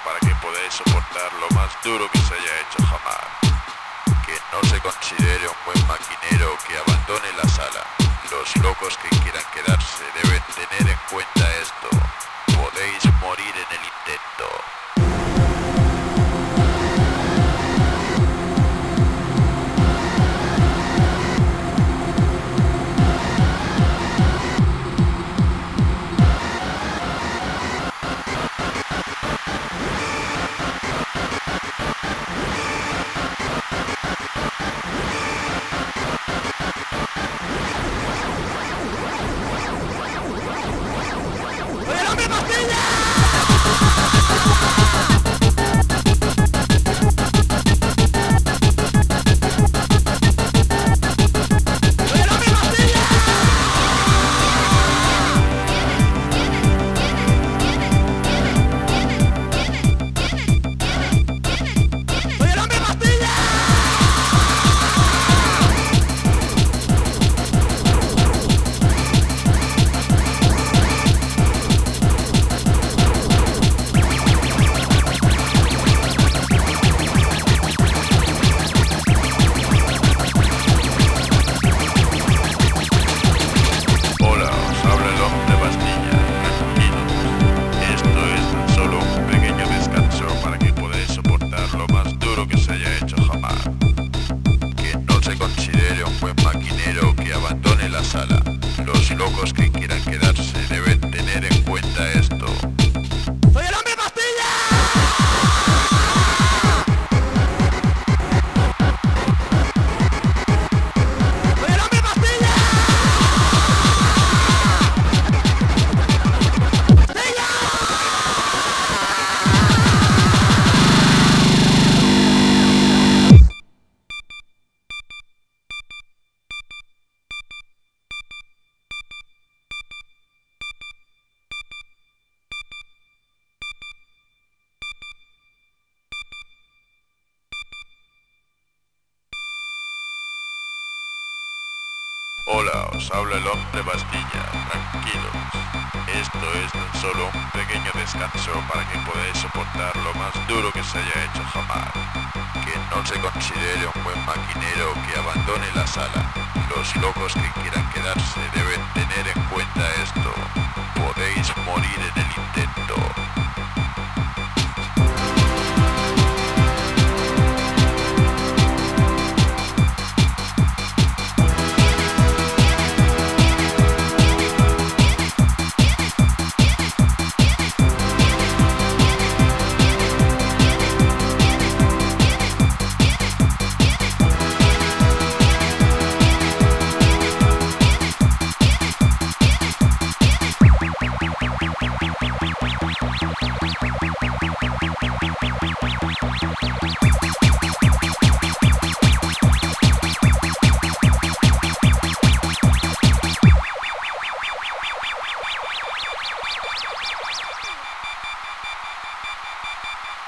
para que podáis soportar lo más duro que se haya hecho jamás. Que no se considere un buen maquinero que abandone la sala. Los locos que quieran quedarse deben tener en cuenta esto. Podéis morir en el intento. Los locos que quieran quedarse deben tener en cuenta esto. ¡Soy el hombre pastilla! ¡Soy el hombre pastilla! ¡Pastilla! Hola, os habla el hombre pastilla, tranquilos. Esto es tan solo un pequeño descanso para que podáis soportar lo más duro que se haya hecho jamás. Que no se considere un buen maquinero que abandone la sala. Los locos que quieran quedarse deben tener en cuenta esto. Podéis morir en el intento.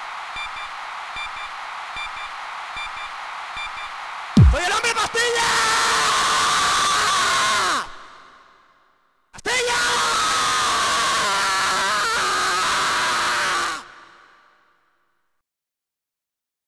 ¡Soy el hombre pastilla!